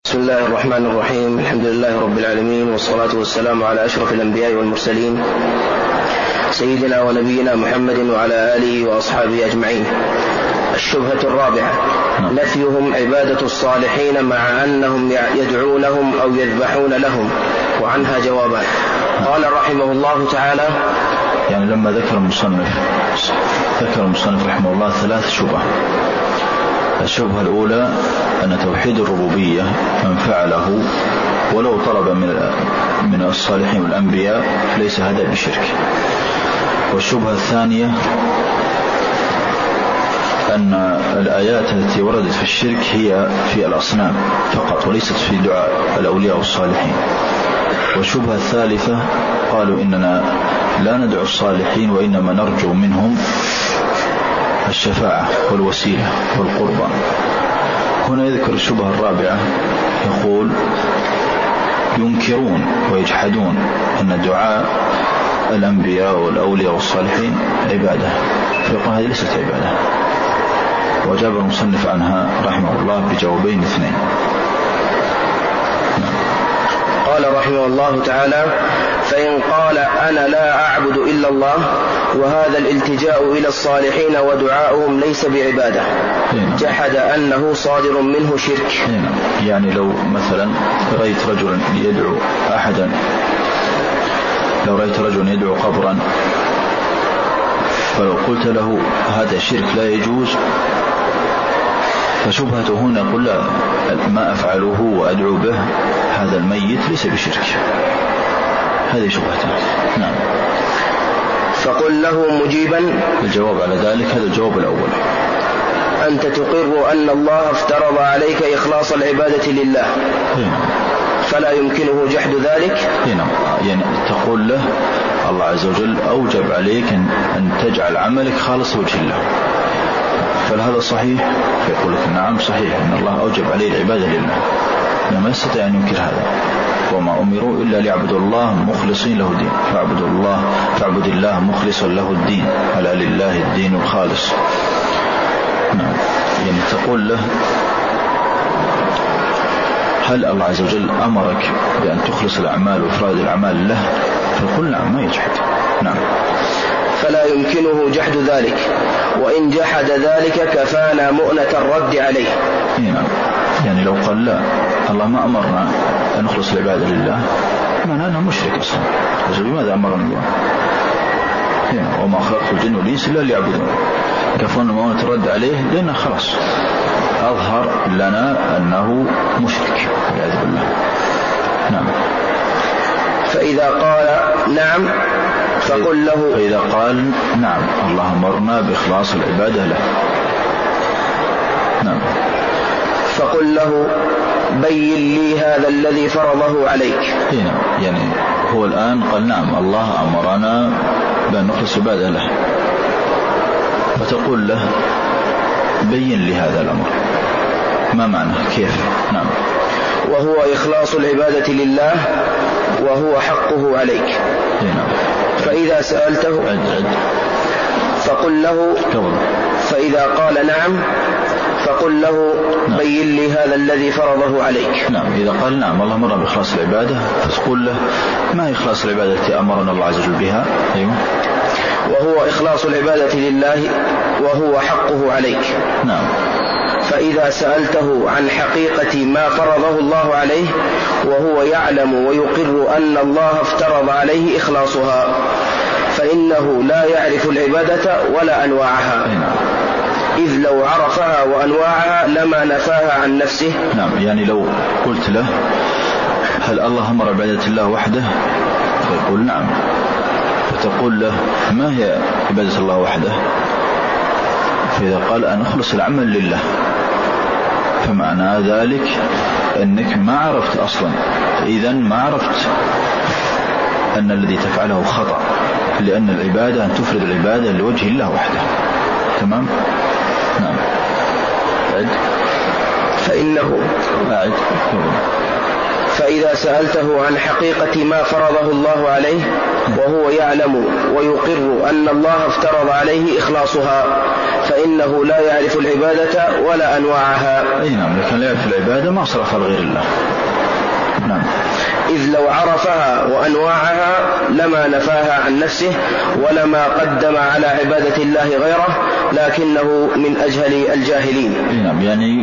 بسم الله الرحمن الرحيم. الحمد لله رب العالمين، والصلاة والسلام على أشرف الأنبياء والمرسلين سيدنا ونبينا محمد وعلى آله وأصحابه أجمعين. الشبهة الرابعة: نفيهم عبادة الصالحين مع أنهم يدعونهم أو يذبحون لهم، وعنها جوابان. قال رحمه الله تعالى: يعني لما ذكر المصنف رحمه الله 3 شبهة. الشبهة الأولى أن توحيد الربوبية من فعله ولو طلب من الصالحين والأنبياء ليس هذا بشرك. والشبهة الثانية أن الآيات التي وردت في الشرك هي في الأصنام فقط وليست في دعاء الأولياء والصالحين. والشبهة الثالثة قالوا إننا لا ندعو الصالحين وإنما نرجو منهم الشفاعة والوسيلة والقربة. هنا يذكر الشبهة الرابعة، يقول: ينكرون ويجحدون أن دعاء الأنبياء والأولياء والصالحين عبادة، فيقول هذه ليست عبادة. وجاب المصنف عنها رحمه الله بجوابين اثنين. قال رحمه الله تعالى: فإن قال أنا لا أعبد إلا الله، وهذا الالتجاء إلى الصالحين ودعاؤهم ليس بعبادة، جحد أنه صادر منه شرك. يعني لو مثلا رأيت رجلا يدعو أحدا، لو رأيت رجلا يدعو قبرا، فلو قلت له هذا شرك لا يجوز، فشبهته هنا قل لا، ما أفعله وأدعو به هذا الميت ليس بشرك. هذه شبهته. نعم. فقل له مجيبا: الجواب على ذلك هذا الجواب الأول: أنت تقر أن الله افترض عليك إخلاص العبادة لله، فلا يمكنه جحد ذلك. يعني تقول له الله عز وجل أوجب عليك أن تجعل عملك خالص وجه الله، فهذا صحيح؟ فيقول لك نعم صحيح، أن الله أوجب عليه العبادة لله، ما يستطيع أن ينكر هذا. وما أمروا إلا ليعبدوا الله مخلصين له الدين، فاعبد الله مخلصا له الدين، ألا لله الدين الخالص. نعم. يعني تقول له هل الله عز وجل أمرك بأن تخلص الأعمال وإفراد الأعمال له؟ فقل نعم، ما يجحد. نعم. فلا يمكنه جحد ذلك، وإن جحد ذلك كفانا مؤنة الرد عليه. نعم. يعني لو قال لا، الله ما أمرنا أن نخلص العبادة لله، معناه أنه مشرك أصلا. لماذا أمرنا الله؟ وما خلقت الجن والإنس إلا ليعبدون، كفانا مؤنة الرد عليه، لأنه خلاص أظهر لنا أنه مشرك والعياذ بالله. نعم. فإذا قال نعم فقل له، فإذا قال نعم الله أمرنا بإخلاص العبادة له، نعم، فقل له بين لي هذا الذي فرضه عليك. يعني هو الآن قال نعم الله أمرنا بأن نخلص العبادة له، فتقول له بين لي هذا الأمر، ما معنى كيف؟ نعم. وهو إخلاص العبادة لله وهو حقه عليك. فإذا سألته فقل له، فإذا قال نعم فقل له بين لي هذا الذي فرضه عليك. نعم. إذا قال نعم الله أمرنا بإخلاص العبادة، فتقول له ما هي إخلاص العبادة التي أمرنا الله عز وجل بها؟ أيوه. وهو إخلاص العبادة لله وهو حقه عليك. نعم. فإذا سألته عن حقيقة ما فرضه الله عليه وهو يعلم ويقر أن الله افترض عليه إخلاصها، فإنه لا يعرف العبادة ولا أنواعها، إذ لو عرفها وأنواعها لما نفاها عن نفسه. نعم. يعني لو قلت له هل الله أمر عبادة الله وحده؟ فيقول نعم، فتقول له ما هي عبادة الله وحده؟ فإذا قال أن أخلص العمل لله، فمعنى ذلك أنك ما عرفت أصلا، إذن ما عرفت أن الذي تفعله خطأ، لأن العبادة أن تفرد العبادة لوجه الله وحده. تمام؟ نعم. فإذا سألته عن حقيقة ما فرضه الله عليه وهو يعلم ويقر أن الله افترض عليه إخلاصها، فإنه لا يعرف العبادة ولا أنواعها. نعم، لكن لا يعرف العبادة ما صرفها لغير الله. نعم. إذ لو عرفها وأنواعها لما نفاها عن نفسه ولما قدم على عبادة الله غيره، لكنه من أجهل الجاهلين. نعم، يعني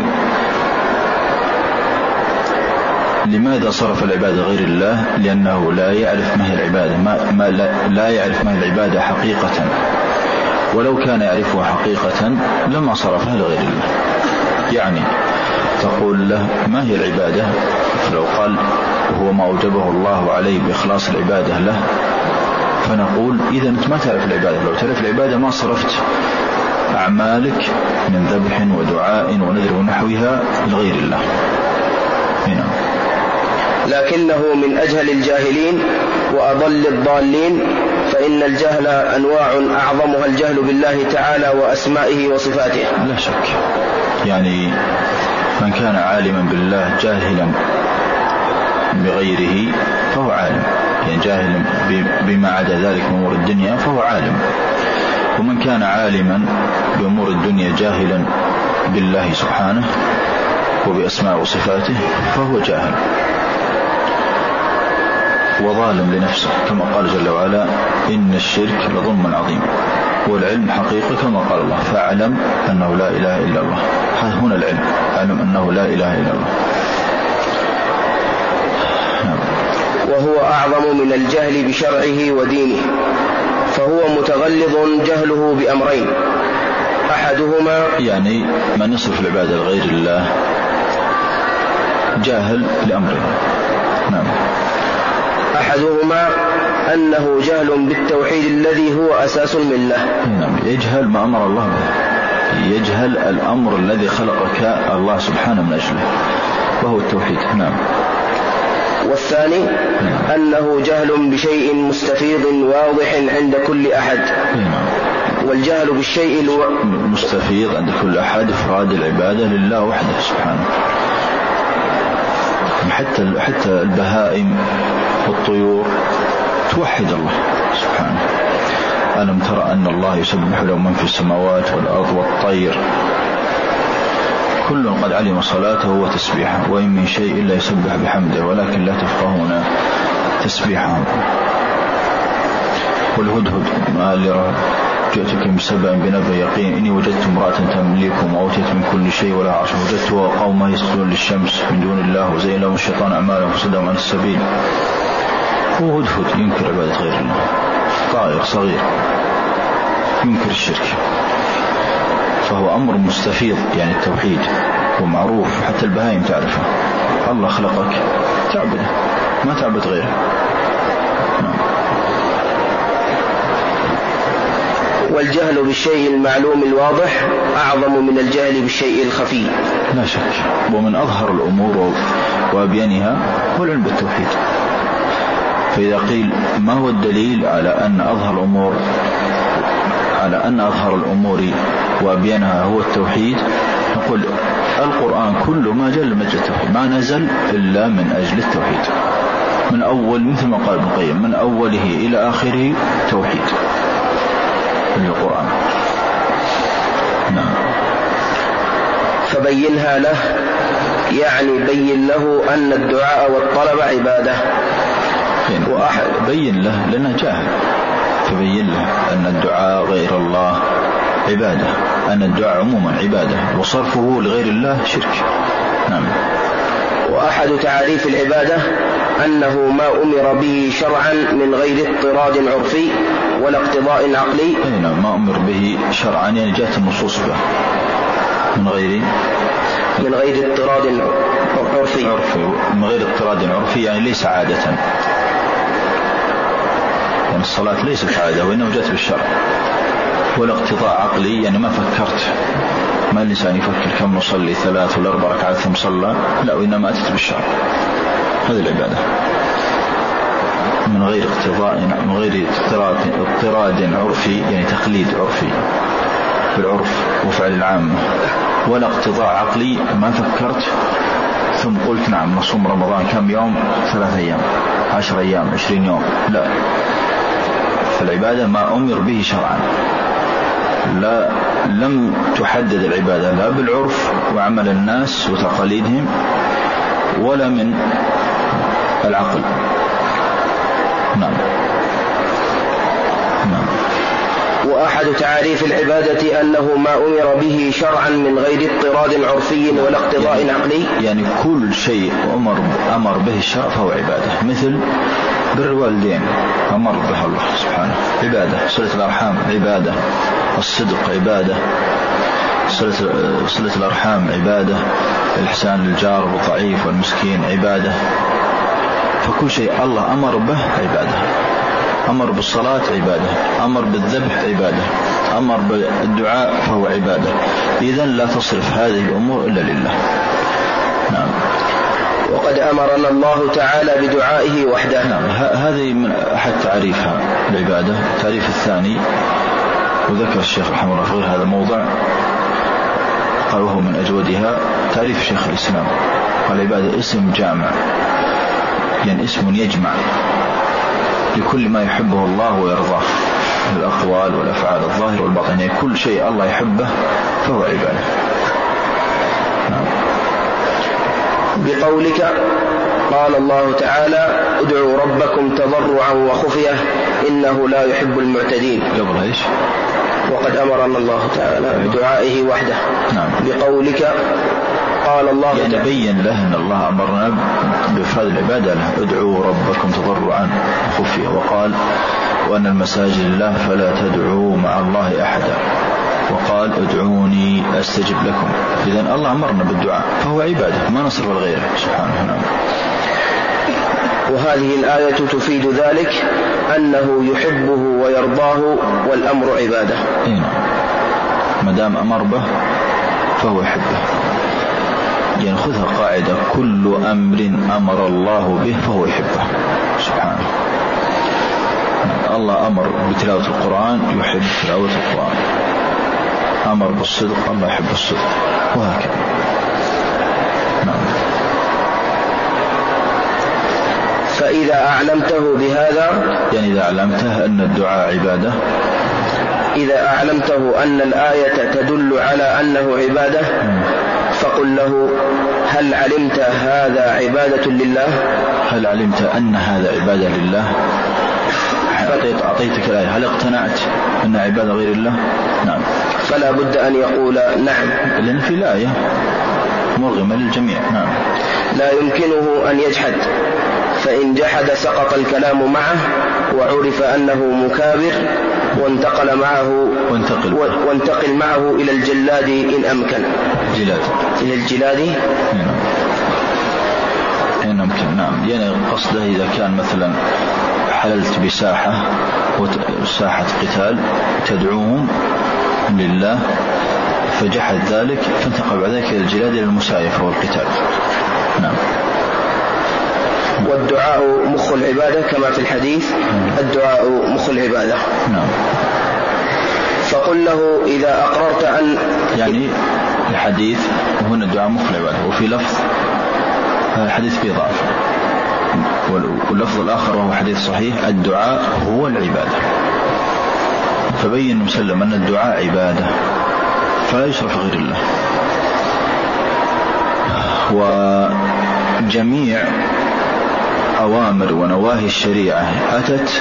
لماذا صرف العبادة غير الله؟ لأنه لا يعرف ما هي العبادة، لا يعرف ما هي العبادة حقيقة، ولو كان يعرفها حقيقة لما صرفها لغير الله. يعني تقول له ما هي العبادة، فلو قال هو ما أوجبه الله عليه بإخلاص العبادة له، فنقول إذا أنت ما تعرف العبادة. لو تعرف العبادة ما صرفت أعمالك من ذبح ودعاء ونذر ونحوها لغير الله. هنا. لكنه من أجهل الجاهلين وأضل الضالين، فإن الجهل أنواع أعظمها الجهل بالله تعالى وأسمائه وصفاته. لا شك، يعني من كان عالما بالله جاهلا بغيره فهو عالم، يعني جاهل بما عدا ذلك من أمور الدنيا فهو عالم. ومن كان عالما بأمور الدنيا جاهلا بالله سبحانه وبأسماء وصفاته فهو جاهل وظالم لنفسه، كما قال جل وعلا إن الشرك لظلم عظيم. والعلم حقيقة كما قال الله فاعلم أنه لا إله إلا الله. هنا العلم، أعلم أنه لا إله إلا الله. وهو أعظم من الجهل بشرعه ودينه، فهو متغلظ جهله بأمرين، أحدهما يعني من يصرف العبادة لغير الله جاهل لأمره. نعم. أحدهما أنه جهل بالتوحيد الذي هو أساس الملة. نعم، يجهل ما أمر الله به، يجهل الأمر الذي خلقك الله سبحانه من أجله وهو التوحيد. نعم. والثاني أنه جهل بشيء مستفيض واضح عند كل أحد. والجهل بالشيء مستفيض عند كل أحد إفراد العبادة لله وحده سبحانه. حتى البهائم والطيور توحد الله سبحانه. ألم ترى أن الله يسبح له من في السماوات والأرض والطير كل قد علم صلاته وتسبيحه وإن من شيء إلا يسبح بحمده ولكن لا تفقهون تسبيحهم. والهدهد قال جئتكم بسبع بنبأ يقين إني وجدت امرأة تملكهم وأوتيت من كل شيء ولا عرش وجدتها قوما يسجدون للشمس من دون الله وزين لهم الشيطان أعمالهم فصدهم عن السبيل. هو هدهد ينكر عبادة غير الله، طائر صغير ينكر الشرك، فهو أمر مستفيض يعني التوحيد ومعروف حتى البهائم تعرفه. الله خلقك تعبده ما تعبد غيره. والجهل بالشيء المعلوم الواضح أعظم من الجهل بالشيء الخفي. لا شك. ومن أظهر الأمور وأبينها هو العلم بالتوحيد. فإذا قيل ما هو الدليل على أن أظهر الأمور وأبينها هو التوحيد، نقول القرآن كله ما جاء لمجد التوحيد، ما نزل إلا من أجل التوحيد من أول، مثل ما قال ابن القيم من أوله إلى آخره توحيد في القرآن. نعم. فبينها له يعني بين له أن الدعاء والطلب عبادة. بين له لأنه جاهل، فبين له أن الدعاء غير الله عبادة، أن الدعاء عموما عبادة وصرفه لغير الله شرك. نعم. وأحد تعريف العبادة أنه ما أمر به شرعا من غير اضطراد عرفي ولا اقتضاء عقلي. نعم، ما أمر به شرعا يعني جاءت النصوص به من غير اضطراد عرفي. من غير اضطراد عرفي يعني ليس عادة، يعني الصلاة ليست عادة وإنما جاءت بالشرع. ولا اقتضاء عقلي يعني ما فكرت، ما الإنسان يفكر كم نصلي 3 ولا 4 ركعات ثم صلى، لا، وإنما أتت بالشرع. هذه العبادة من غير اقتضاء، من غير اضطراد عرفي يعني تقليد عرفي بالعرف وفعل العامة. ولا اقتضاء عقلي ما فكرت ثم قلت نعم نصوم رمضان كم يوم، 3 أيام 10 أيام 20 يوم، لا. فالعبادة ما أمر به شرعا لم تحدد العبادة لا بالعرف وعمل الناس وتقاليدهم ولا من العقل. نعم. وأحد تعاريف العبادة أنه ما أمر به شرعا من غير اضطراد عرفي ولا اقتضاء عقلي. يعني كل شيء أمر به الشرع فهو عبادة، مثل بر الوالدين أمر به الله سبحانه عبادة، صلة الأرحام عبادة، الصدق عبادة، صلة الأرحام عبادة، الإحسان للجار والضعيف والمسكين عبادة. فكل شيء الله أمر به عبادة. أمر بالصلاة عبادة، أمر بالذبح عبادة، أمر بالدعاء فهو عبادة. إذن لا تصرف هذه الأمور إلا لله. نعم. وقد أمرنا الله تعالى بدعائه وحده. نعم. هذه من أحد تعريفها العبادة. التعريف الثاني وذكر الشيخ رحمه الله في غير هذا الموضع قال وهو من أجودها تعريف شيخ الإسلام، قال العبادة اسم جامع، يعني اسم يجمع لكل ما يحبه الله ويرضاه من الأقوال والأفعال الظاهر والباطن، يعني كل شيء الله يحبه فهو عبادة. نعم. بقولك قال الله تعالى ادعوا ربكم تضرعا وخفية إنه لا يحب المعتدين. قبل ايش؟ وقد أمرنا الله تعالى بدعائه وحده. نعم. بقولك قال الله يعني تعالى بين له أن الله أمرنا بإفراد العبادة له، ادعوا ربكم تضرعا وخفية، وقال وأن المساجد لله فلا تدعوا مع الله أحدا، وقال ادعوني أستجب لكم. إذن الله أمرنا بالدعاء فهو عبادة ما نصرف لغيره سبحانه. نعم. وهذه الآية تفيد ذلك أنه يحبه ويرضاه والأمر عبادة. ما دام أمر به فهو يحبه. يعني خذها قاعدة كل أمر أمر الله به فهو يحبه سبحانه. الله أمر بتلاوة القرآن يحب تلاوة القرآن، أمر بالصدق الله يحب الصدق، وهكذا. نعم. فإذا أعلمته بهذا، يعني إذا أعلمته أن الدعاء عبادة، إذا أعلمته أن الآية تدل على أنه عبادة فقل له هل علمت هذا عبادة لله؟ هل علمت أن هذا عبادة لله؟ أعطيتك الآية، هل اقتنعت أن عبادة غير الله؟ نعم. فلا بد أن يقول نعم، لأن في الآية مرغمة للجميع. نعم. لا يمكنه أن يجحد، فإن جحد سقط الكلام معه وعرف أنه مكابر وانتقل معه إلى الجلاد إن أمكن. إلى الجلاد إن أمكن. نعم. يعني قصده إذا كان مثلا حللت بساحة ساحة قتال تدعوهم لله فجحد ذلك فانتقل بعد ذلك إلى الجلاد إلى المسايفة والقتال. نعم. والدعاء مخ العبادة كما في الحديث الدعاء مخ العبادة. نعم. فقل له إذا أقررت أن، يعني الحديث هنا الدعاء مخ العبادة، وفي لفظ هذا الحديث فيه ضعف، واللفظ الآخر وهو حديث صحيح الدعاء هو العبادة. فبين مسلم أن الدعاء عبادة فلا يشرف غير الله. وجميع أوامر ونواهي الشريعة أتت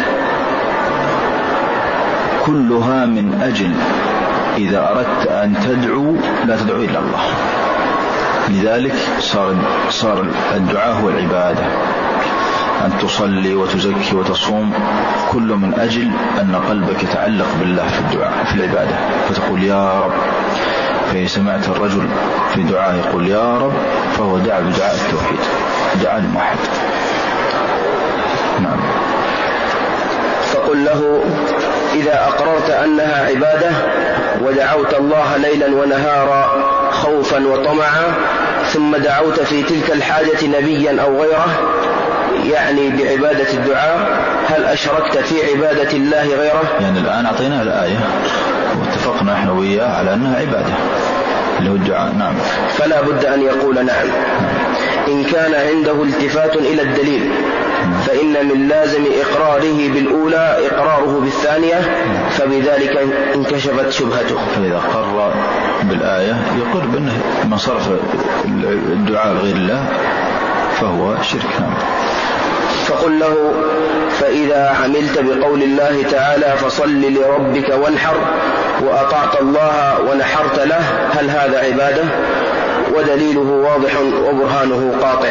كلها من أجل إذا أردت أن تدعو لا تدعو إلا الله. لذلك صار الدعاء هو العبادة، أن تصلي وتزكي وتصوم كل من أجل أن قلبك يتعلق بالله في الدعاء في العبادة، فتقول يا رب. فإذا سمعت الرجل في دعاء يقول يا رب فهو دعا بدعاء التوحيد، دعاء الموحد. نعم. فقل له إذا أقررت أنها عبادة ودعوت الله ليلا ونهارا خوفا وطمعا ثم دعوت في تلك الحاجة نبيا أو غيره، يعني بعبادة الدعاء، هل أشركت في عبادة الله غيره؟ يعني الآن أعطينا الآية واتفقنا نحن وياه على أنها عبادة اللي هو الدعاء. نعم. فلا بد أن يقول نعم. إن كان عنده التفات إلى الدليل، فإن من لازم إقراره بالأولى إقراره بالثانية، فبذلك انكشفت شبهته. فإذا قر بالآية يقر بأنه من صرف الدعاء لغير الله فهو شرك. فقل له: فإذا عملت بقول الله تعالى فصل لربك وانحر وأطعت الله ونحرت له، هل هذا عبادة؟ ودليله واضح وبرهانه قاطع.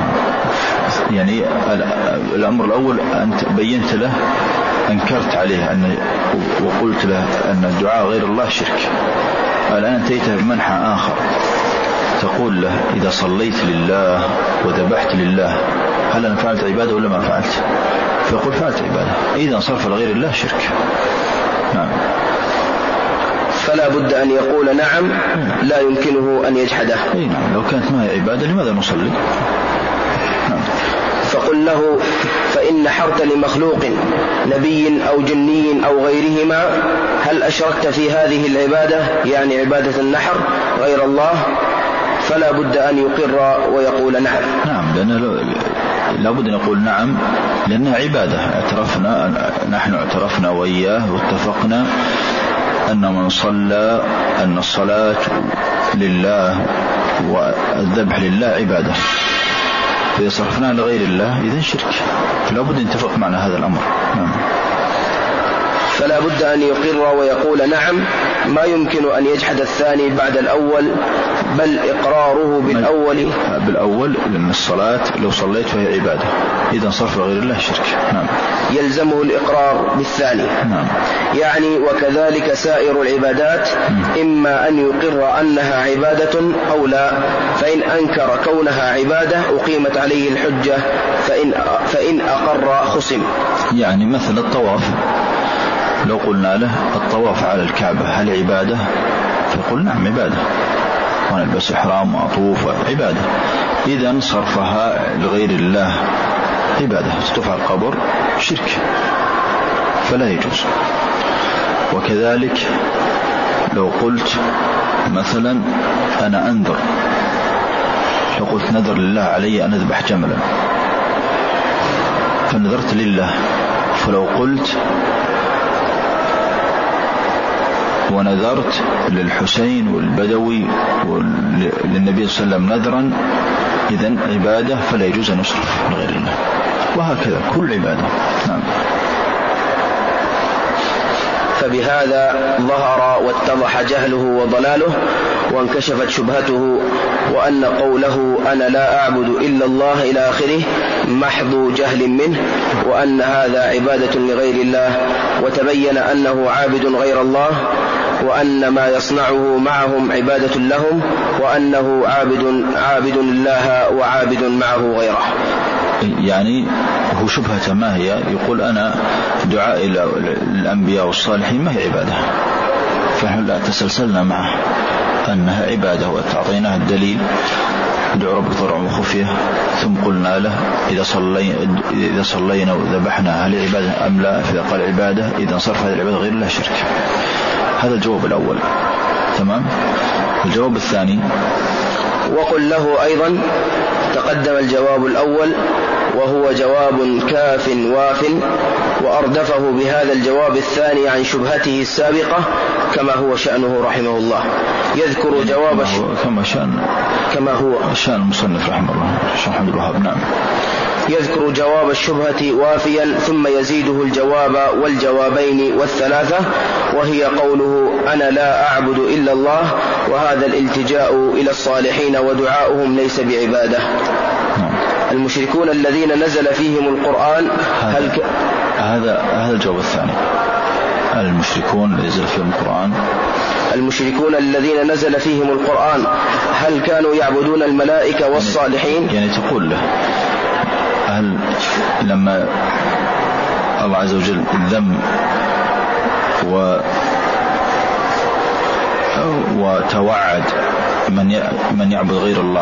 يعني الأمر الأول أنت بينت له، أنكرت عليه وقلت له أن الدعاء غير الله شرك. الآن أنتيت بمنحى آخر، تقول له: إذا صليت لله وذبحت لله هل أنا فعلت عبادة ولا ما فعلت؟ فيقول: فعلت عبادة. إذا صرف لغير الله شرك. نعم. فلا بد أن يقول نعم، لا يمكنه أن يجحده. نعم. لو كانت ما هي عبادة لماذا نصلي؟ نعم. فقل له: فإن نحرت لمخلوق نبي أو جني أو غيرهما، هل أشركت في هذه العبادة، يعني عبادة النحر غير الله؟ فلا بد أن يقر ويقول نعم. نعم، لأنه لا بد أن يقول نعم، لأنها عبادة. نحن اعترفنا وإياه واتفقنا أن من صلى أن الصلاة لله والذبح لله عبادة، فإذا صرفنا لغير الله إذن شرك. فلا بد أن يتفق معنا هذا الأمر. نعم. فلا بد أن يقر ويقول نعم، ما يمكن أن يجحد الثاني بعد الأول، بل إقراره بالأول لأن الصلاة لو صليت فهي عبادة، إذا صرف غير الله شرك. نعم. يلزمه الإقرار بالثاني. نعم. يعني وكذلك سائر العبادات، إما أن يقر أنها عبادة أو لا، فإن أنكر كونها عبادة أقيمت عليه الحجة، فإن أقر خصم. يعني مثل الطواف، لو قلنا له الطواف على الكعبة هل عبادة؟ فيقول نعم عبادة، ونلبس إحرام وأطوف عبادة. إذن صرفها لغير الله عبادة، تطوف على القبر شرك، فلا يجوز. وكذلك لو قلت مثلا أنا أنذر، لو قلت نذر لله علي أن أذبح جملا، فنذرت لله، فلو قلت ونذرت للحسين والبدوي وللنبي صلى الله عليه وسلم نذرا، إذن عبادة فلا يجوز أن يصرف لغير الله. وهكذا كل عبادة. نعم. فبهذا ظهر واتضح جهله وضلاله، وانكشفت شبهته، وأن قوله أنا لا أعبد إلا الله إلى آخره محض جهل منه، وأن هذا عبادة لغير الله، وتبين أنه عابد غير الله، وأن ما يصنعه معهم عبادة لهم، وأنه عابد لله وعابد معه غيره. يعني هو شبهة ما هي؟ يقول أنا دعاء الأنبياء والصالحين ما هي عبادة، فنحن لا تسلسلنا معه أنها عبادة وتعطيناه الدليل ادعو ربك ضرعا وخفية، ثم قلنا له إذا صلينا وذبحنا هل عبادة أم لا؟ فإذا قال عبادة إذا صرف هذه العبادة غير الله شرك. هذا الجواب الأول. تمام. الجواب الثاني: وقل له أيضا تقدم الجواب الأول وهو جواب كاف واف، وأردفه بهذا الجواب الثاني عن شبهته السابقة كما هو شأنه رحمه الله. يذكر جواب كما هو شأن المصنف رحمه الله الشيخ محمد الوهاب. نعم. يذكر جواب الشبهة وافيا، ثم يزيده الجواب والجوابين والثلاثة، وهي قوله أنا لا أعبد إلا الله، وهذا الالتجاء إلى الصالحين ودعاؤهم ليس بعبادة. المشركون الذين نزل فيهم القرآن هذا الجواب الثاني. المشركون الذين نزل فيهم القرآن، المشركون الذين نزل فيهم القرآن هل كانوا يعبدون الملائكة والصالحين؟ يعني تقول له هل لما الله عز وجل ذم وتوعد من يعبد غير الله،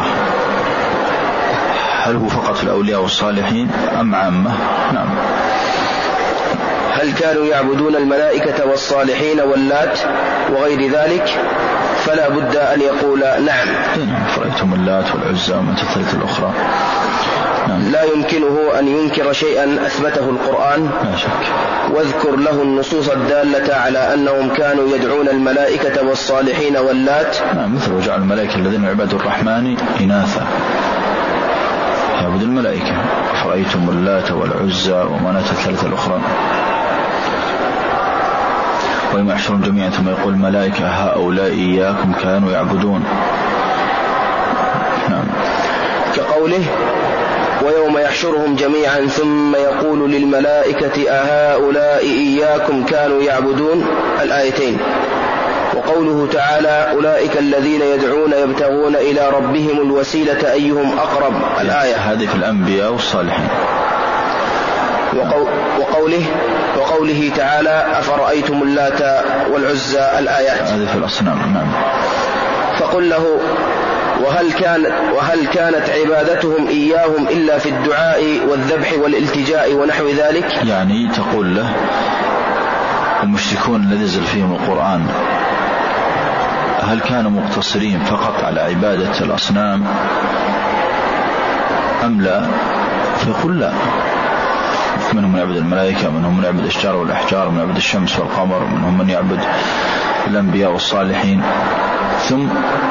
هل هو فقط الأولياء والصالحين أم عامة؟ نعم. هل كانوا يعبدون الملائكة والصالحين واللات وغير ذلك؟ فلا بد أن يقول نعم. فرأيتم اللات والعزى ومناة الثالثة الأخرى. لا يمكنه أن ينكر شيئا أثبته القرآن. لا شك. واذكر له النصوص الدالة على أنهم كانوا يدعون الملائكة والصالحين واللات. مثل وجعل الملائكة الذين عبادوا الرحمن إناثا يعبد الملائكة. فرأيتم اللات والعزى ومناة الثالثة الأخرى. ويوم يحشرهم جميعا ثم يقول الملائكة هؤلاء إياكم كانوا يعبدون. كقوله ويوم يحشرهم جميعا ثم يقول للملائكة أهؤلاء إياكم كانوا يعبدون، الآيتين. وقوله تعالى أولئك الذين يدعون يبتغون إلى ربهم الوسيلة أيهم أقرب، الآية. هذه في الأنبياء والصالحين. وقوله تعالى أفرأيتم اللات والعزى، الآيات. هذه في الأصنام. نعم. فقل له وهل كانت عبادتهم إياهم إلا في الدعاء والذبح والالتجاء ونحو ذلك؟ يعني تقول له المشركون الذي نزل فيهم القرآن هل كانوا مقتصرين فقط على عبادة الأصنام أم لا؟ فيقول لا، منهم من يعبد الملائكة، منهم من يعبد الأشجار والأحجار، من يعبد الشمس والقمر، منهم من يعبد الأنبياء والصالحين. ثم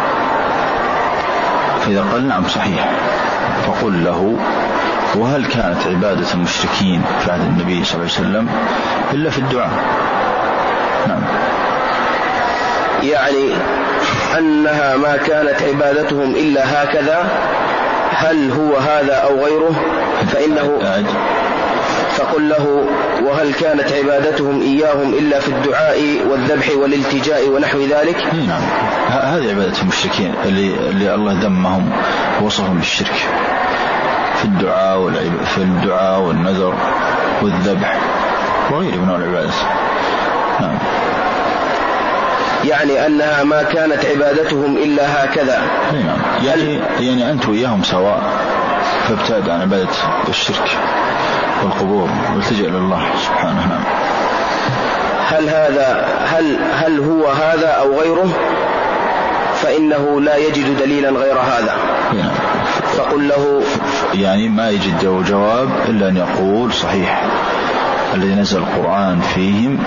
فإذا قال نعم صحيح فقل له وهل كانت عبادة المشركين في عهد النبي صلى الله عليه وسلم إلا في الدعاء؟ نعم. يعني أنها ما كانت عبادتهم إلا هكذا، هل هو هذا أو غيره؟ فإنه فقل له وهل كانت عبادتهم إياهم إلا في الدعاء والذبح والالتجاء ونحو ذلك؟ نعم. هذه عبادة المشركين اللي الله ذمهم ووصفهم بالشرك في الدعاء والنذر والذبح وغيره من العبادات. نعم. يعني أنها ما كانت عبادتهم إلا هكذا. نعم. يعني أنت وإياهم سواء، فابتعد عن عبادة الشرك والقبور والتجأ إلى الله سبحانه. نعم. هل هو هذا أو غيره؟ فإنه لا يجد دليلا غير هذا. نعم. فقل له يعني ما يجد جواب إلا أن يقول صحيح الذي نزل القرآن فيهم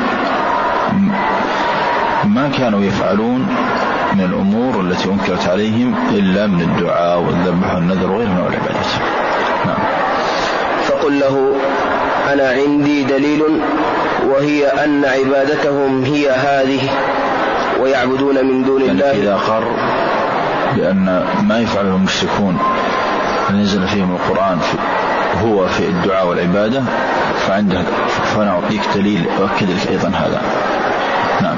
ما كانوا يفعلون من الأمور التي أنكرت عليهم إلا من الدعاء والذبح والنذر وغيره من العبادات. نعم. فقل له أنا عندي دليل وهي أن عبادتهم هي هذه ويعبدون من دون الله. يعني إذا أقر بأن ما يفعله المشركون نزل فيهم القرآن هو في الدعاء والعبادة فأنا أعطيك دليل أؤكد لك أيضا هذا. نعم.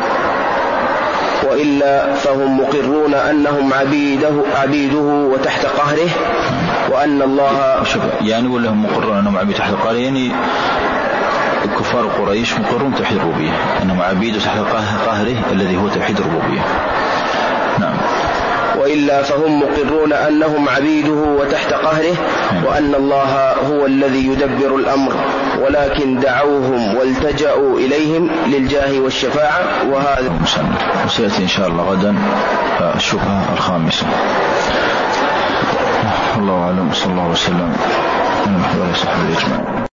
وإلا فهم مقرون أنهم عبيده وتحت قهره وأن الله يعني ولا هم مقرون أنهم عبيد تحت قهره، يعني كفار قريش مقرون توحيد الربوبية أنهم عبيد تحت قهره الذي هو توحيد الربوبية. نعم. وإلا فهم مقرون أنهم عبيده وتحت قهره وأن الله هو الذي يدبر الأمر، ولكن دعوهم والتجأوا إليهم للجاه والشفاعة. وهذا وسيأتي إن شاء الله غدا الشبهة الخامسة. الله أعلم. صلى الله وسلم على محمد وصحبه أجمعين.